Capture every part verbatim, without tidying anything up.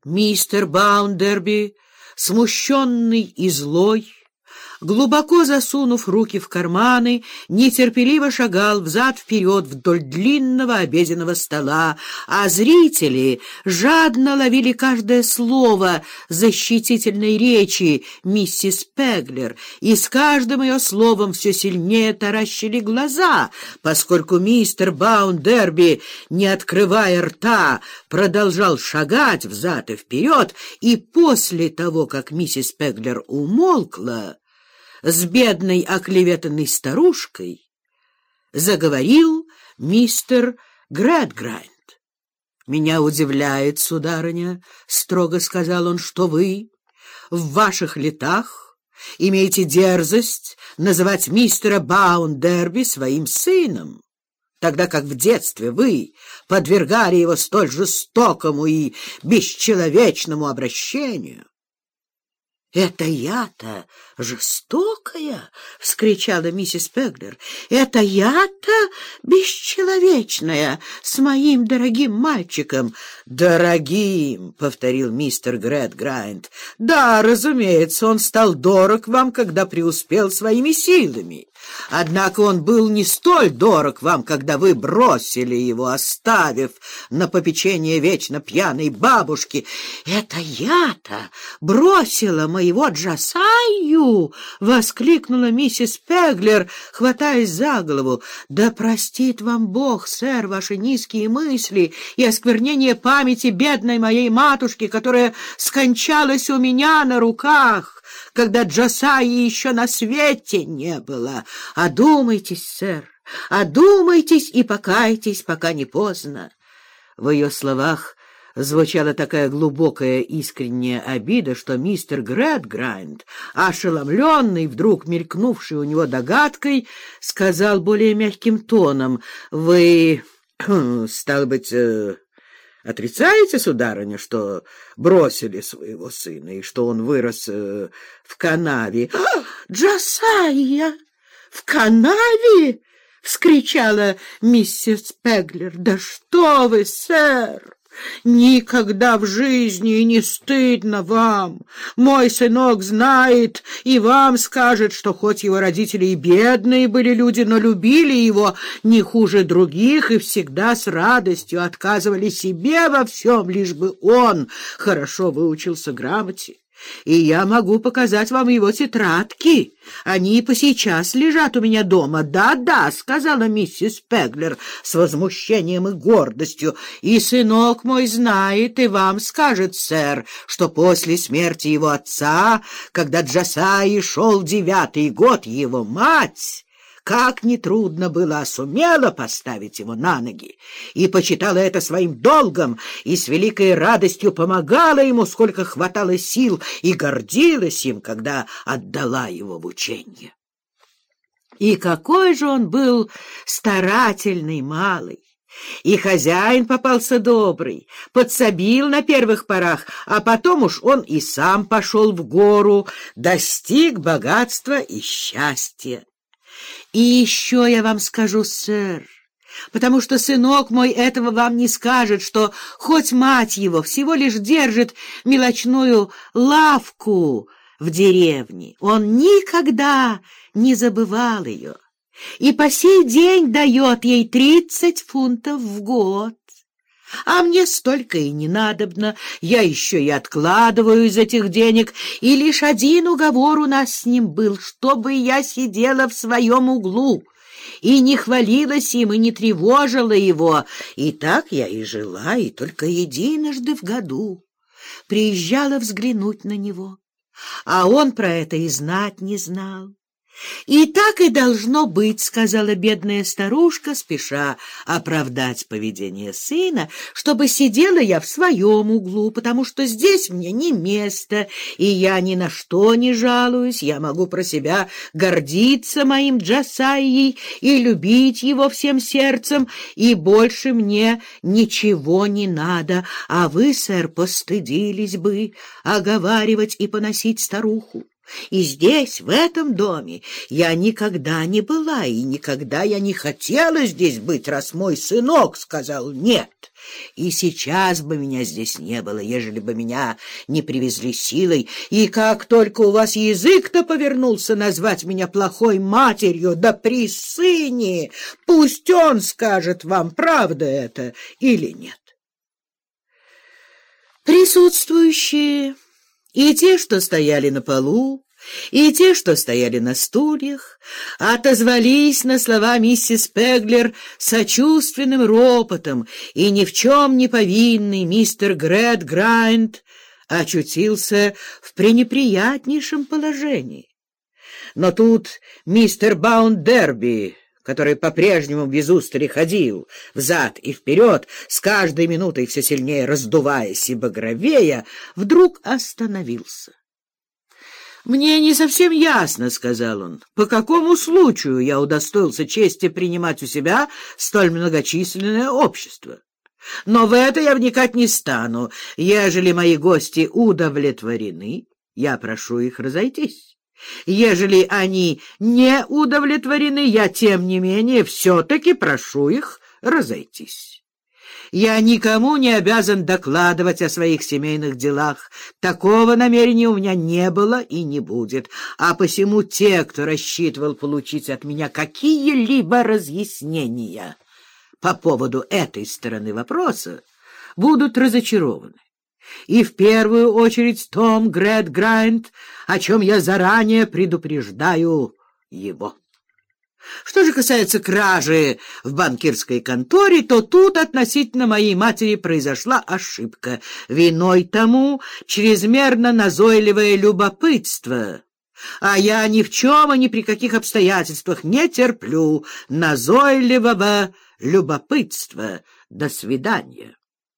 Мистер Баундерби, смущенный и злой, глубоко засунув руки в карманы, нетерпеливо шагал взад-вперед вдоль длинного обеденного стола, а зрители жадно ловили каждое слово защитительной речи миссис Пеглер, и с каждым ее словом все сильнее таращили глаза, поскольку мистер Баундерби, не открывая рта, продолжал шагать взад и вперед, и после того, как миссис Пеглер умолкла, с бедной оклеветанной старушкой заговорил мистер Грэдграйнд. «Меня удивляет, сударыня, — строго сказал он, — что вы в ваших летах имеете дерзость называть мистера Баундерби своим сыном, тогда как в детстве вы подвергали его столь жестокому и бесчеловечному обращению». «Это я-то жестокая!» — вскричала миссис Пеглер. «Это я-то бесчеловечная с моим дорогим мальчиком!» «Дорогим!» — повторил мистер Грэдграйнд. «Да, разумеется, он стал дорог вам, когда преуспел своими силами. Однако он был не столь дорог вам, когда вы бросили его, оставив на попечение вечно пьяной бабушки». «Это я-то бросила моего Джасаю!» — воскликнула миссис Пеглер, хватаясь за голову. «Да простит вам Бог, сэр, ваши низкие мысли и осквернение памяти бедной моей матушки, которая скончалась у меня на руках, когда Джасаи еще на свете не было. Одумайтесь, сэр, одумайтесь и покайтесь, пока не поздно». В ее словах звучала такая глубокая искренняя обида, что мистер Грэдграйнд, ошеломленный вдруг мелькнувшей у него догадкой, сказал более мягким тоном: «Вы, стало быть, отрицаете, сударыня, что бросили своего сына и что он вырос в канаве?» «Джасайя! В канаве!» — вскричала миссис Пеглер. «Да что вы, сэр! Никогда в жизни и не стыдно вам. Мой сынок знает и вам скажет, что хоть его родители и бедные были люди, но любили его не хуже других и всегда с радостью отказывали себе во всем, лишь бы он хорошо выучился грамоте. И я могу показать вам его тетрадки. Они и по сейчас лежат у меня дома. Да-да, — сказала миссис Пеглер с возмущением и гордостью. И сынок мой знает и вам скажет, сэр, что после смерти его отца, когда Джасаи шел девятый год, его мать, как нетрудно было, а сумела поставить его на ноги, и почитала это своим долгом, и с великой радостью помогала ему, сколько хватало сил, и гордилась им, когда отдала его в ученье. И какой же он был старательный малый! И хозяин попался добрый, подсобил на первых порах, а потом уж он и сам пошел в гору, достиг богатства и счастья. И еще я вам скажу, сэр, потому что сынок мой этого вам не скажет, что хоть мать его всего лишь держит мелочную лавку в деревне, он никогда не забывал ее и по сей день дает ей тридцать фунтов в год. А мне столько и не надобно, я еще и откладываю из этих денег, и лишь один уговор у нас с ним был, чтобы я сидела в своем углу и не хвалилась им, и не тревожила его. И так я и жила, и только единожды в году приезжала взглянуть на него, а он про это и знать не знал. «И так и должно быть, — сказала бедная старушка, спеша оправдать поведение сына, — чтобы сидела я в своем углу, потому что здесь мне не место, и я ни на что не жалуюсь, я могу про себя гордиться моим Джасайей и любить его всем сердцем, и больше мне ничего не надо, а вы, сэр, постыдились бы оговаривать и поносить старуху. И здесь, в этом доме, я никогда не была, и никогда я не хотела здесь быть, раз мой сынок сказал «нет». И сейчас бы меня здесь не было, ежели бы меня не привезли силой. И как только у вас язык-то повернулся назвать меня плохой матерью, да при сыне, пусть он скажет вам, правда это или нет. Присутствующие, и те, что стояли на полу, и те, что стояли на стульях, отозвались на слова миссис Пеглер сочувственным ропотом, и ни в чем не повинный мистер Грэд Грайнд очутился в пренеприятнейшем положении. Но тут мистер Баундерби, который по-прежнему без устали ходил взад и вперед, с каждой минутой все сильнее раздуваясь и багровея, вдруг остановился. «Мне не совсем ясно, — сказал он, — по какому случаю я удостоился чести принимать у себя столь многочисленное общество. Но в это я вникать не стану. Ежели мои гости удовлетворены, я прошу их разойтись. Ежели они не удовлетворены, я, тем не менее, все-таки прошу их разойтись. Я никому не обязан докладывать о своих семейных делах. Такого намерения у меня не было и не будет. А посему те, кто рассчитывал получить от меня какие-либо разъяснения по поводу этой стороны вопроса, будут разочарованы. И в первую очередь Том Грэд Грайнд, о чем я заранее предупреждаю его. Что же касается кражи в банкирской конторе, то тут относительно моей матери произошла ошибка. Виной тому чрезмерно назойливое любопытство. А я ни в чем и ни при каких обстоятельствах не терплю назойливого любопытства. До свидания.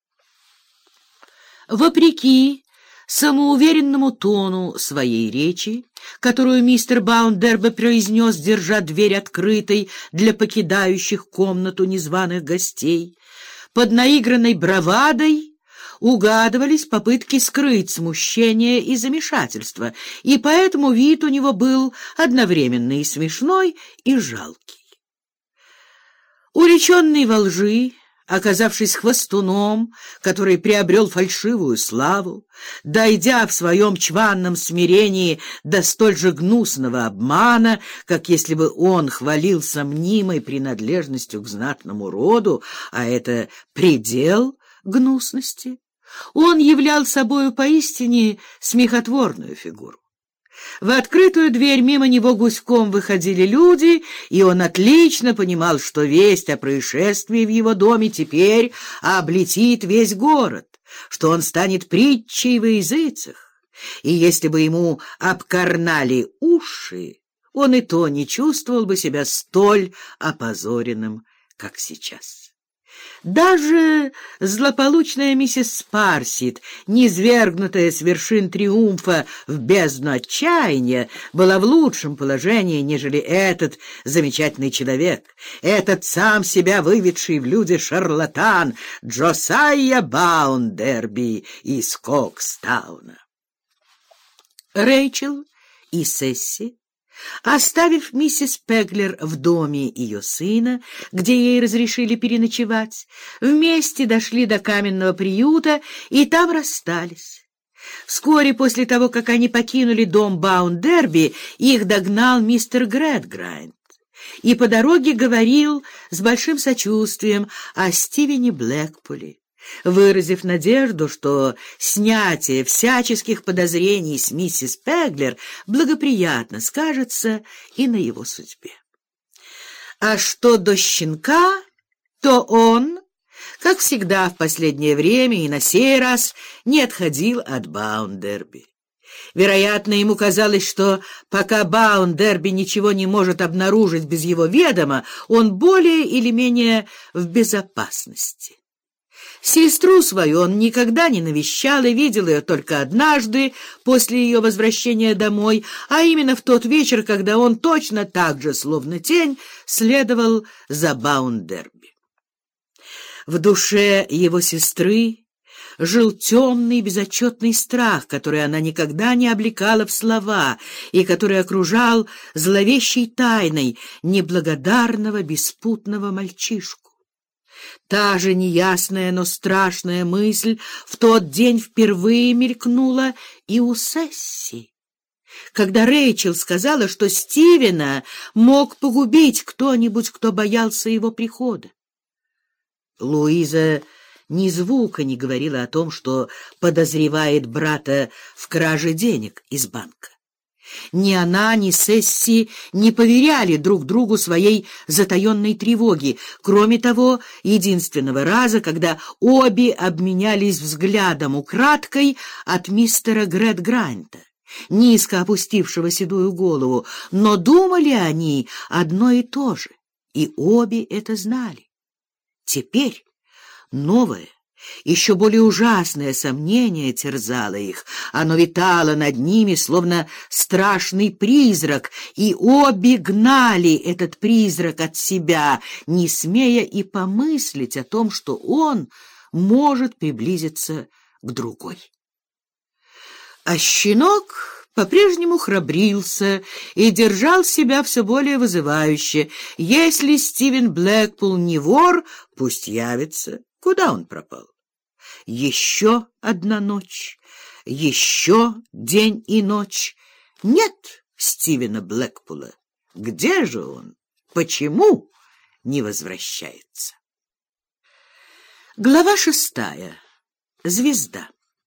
Вопреки самоуверенному тону своей речи, которую мистер Баундерби произнес, держа дверь открытой для покидающих комнату незваных гостей, под наигранной бравадой угадывались попытки скрыть смущение и замешательство, и поэтому вид у него был одновременно и смешной, и жалкий. Уличенный во лжи, оказавшись хвостуном, который приобрел фальшивую славу, дойдя в своем чванном смирении до столь же гнусного обмана, как если бы он хвалился мнимой принадлежностью к знатному роду, а это предел гнусности, он являл собою поистине смехотворную фигуру. В открытую дверь мимо него гуськом выходили люди, и он отлично понимал, что весть о происшествии в его доме теперь облетит весь город, что он станет притчей во языцах, и если бы ему обкорнали уши, он и то не чувствовал бы себя столь опозоренным, как сейчас. Даже злополучная миссис Спарсит, низвергнутая с вершин триумфа в бездну отчаяния, была в лучшем положении, нежели этот замечательный человек, этот сам себя выведший в люди шарлатан Джосайя Баундерби из Кокстауна. Рэйчел и Сесси, оставив миссис Пеглер в доме ее сына, где ей разрешили переночевать, вместе дошли до каменного приюта и там расстались. Вскоре после того, как они покинули дом Баундерби, их догнал мистер Грэд Грайнд и по дороге говорил с большим сочувствием о Стивене Блэкпуле, выразив надежду, что снятие всяческих подозрений с миссис Пеглер благоприятно скажется и на его судьбе. А что до щенка, то он, как всегда в последнее время и на сей раз, не отходил от Баундерби. Вероятно, ему казалось, что пока Баундерби ничего не может обнаружить без его ведома, он более или менее в безопасности. Сестру свою он никогда не навещал и видел ее только однажды после ее возвращения домой, а именно в тот вечер, когда он точно так же, словно тень, следовал за Баундерби. В душе его сестры жил темный безотчетный страх, который она никогда не облекала в слова и который окружал зловещей тайной неблагодарного беспутного мальчишку. Та же неясная, но страшная мысль в тот день впервые мелькнула и у Сесси, когда Рэйчел сказала, что Стивена мог погубить кто-нибудь, кто боялся его прихода. Луиза ни звука не говорила о том, что подозревает брата в краже денег из банка. Ни она, ни Сесси не поверяли друг другу своей затаенной тревоги, кроме того единственного раза, когда обе обменялись взглядом украдкой от мистера Грэд-Грайнта, низко опустившего седую голову, но думали они одно и то же, и обе это знали. Теперь новое, еще более ужасное сомнение терзало их. Оно витало над ними, словно страшный призрак, и обе гнали этот призрак от себя, не смея и помыслить о том, что он может приблизиться к другой. А щенок по-прежнему храбрился и держал себя все более вызывающе. Если Стивен Блэкпул не вор, пусть явится. Куда он пропал? Еще одна ночь, еще день и ночь. Нет Стивена Блэкпула. Где же он? Почему не возвращается? Глава шестая. Звезда.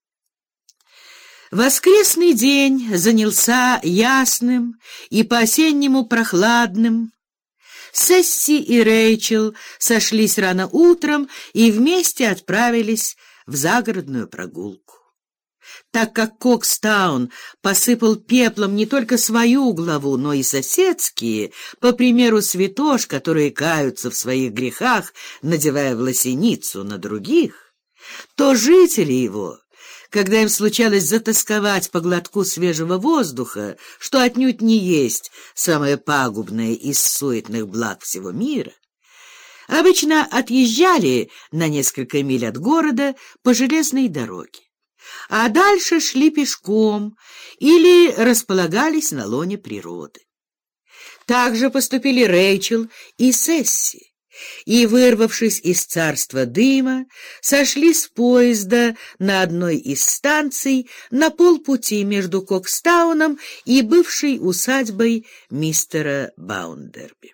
Воскресный день занялся ясным и по-осеннему прохладным. Сесси и Рэйчел сошлись рано утром и вместе отправились в загородную прогулку. Так как Кокстаун посыпал пеплом не только свою главу, но и соседские, по примеру святош, которые каются в своих грехах, надевая власеницу на других, то жители его, когда им случалось затосковать по глотку свежего воздуха, что отнюдь не есть самое пагубное из суетных благ всего мира, обычно отъезжали на несколько миль от города по железной дороге, а дальше шли пешком или располагались на лоне природы. Так же поступили Рэйчел и Сесси, и, вырвавшись из царства дыма, сошли с поезда на одной из станций на полпути между Кокстауном и бывшей усадьбой мистера Баундерби.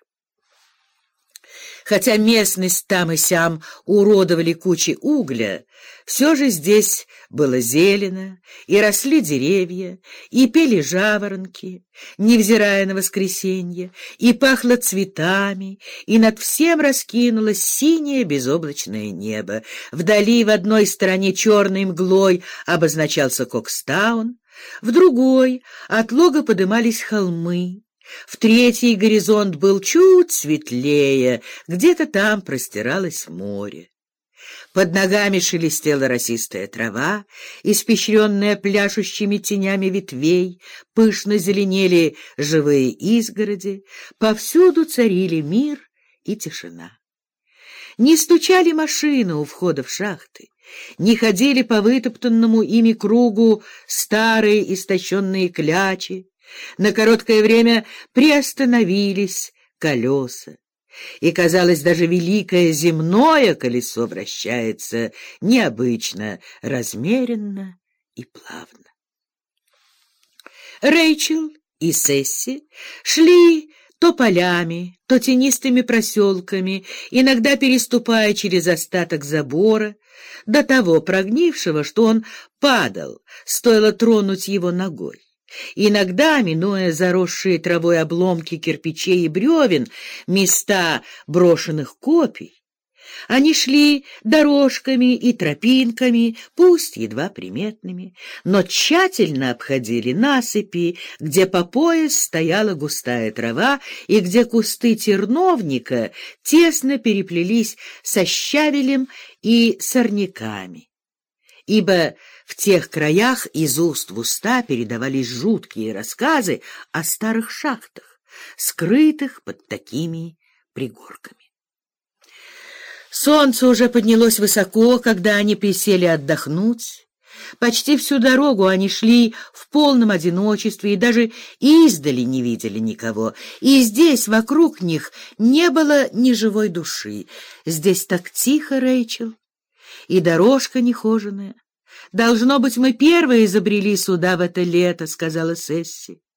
Хотя местность там и сям уродовали кучи угля, все же здесь было зелено, и росли деревья, и пели жаворонки, невзирая на воскресенье, и пахло цветами, и над всем раскинулось синее безоблачное небо. Вдали в одной стороне черной мглой обозначался Кокстаун, в другой от лога подымались холмы, в третий горизонт был чуть светлее, где-то там простиралось море. Под ногами шелестела росистая трава, испещренная пляшущими тенями ветвей, пышно зеленели живые изгороди, повсюду царили мир и тишина. Не стучали машины у входа в шахты, не ходили по вытоптанному ими кругу старые истощенные клячи, на короткое время приостановились колеса, и, казалось, даже великое земное колесо вращается необычно, размеренно и плавно. Рэйчел и Сесси шли то полями, то тенистыми проселками, иногда переступая через остаток забора, до того прогнившего, что он падал, стоило тронуть его ногой. Иногда, минуя заросшие травой обломки кирпичей и бревен, места брошенных копий, они шли дорожками и тропинками, пусть едва приметными, но тщательно обходили насыпи, где по пояс стояла густая трава и где кусты терновника тесно переплелись со щавелем и сорняками, ибо в тех краях из уст в уста передавались жуткие рассказы о старых шахтах, скрытых под такими пригорками. Солнце уже поднялось высоко, когда они присели отдохнуть. Почти всю дорогу они шли в полном одиночестве и даже издали не видели никого. И здесь вокруг них не было ни живой души. Здесь так тихо, Рэйчел, и дорожка нехоженая. «Должно быть, мы первые изобрели сюда в это лето», — сказала Сесси.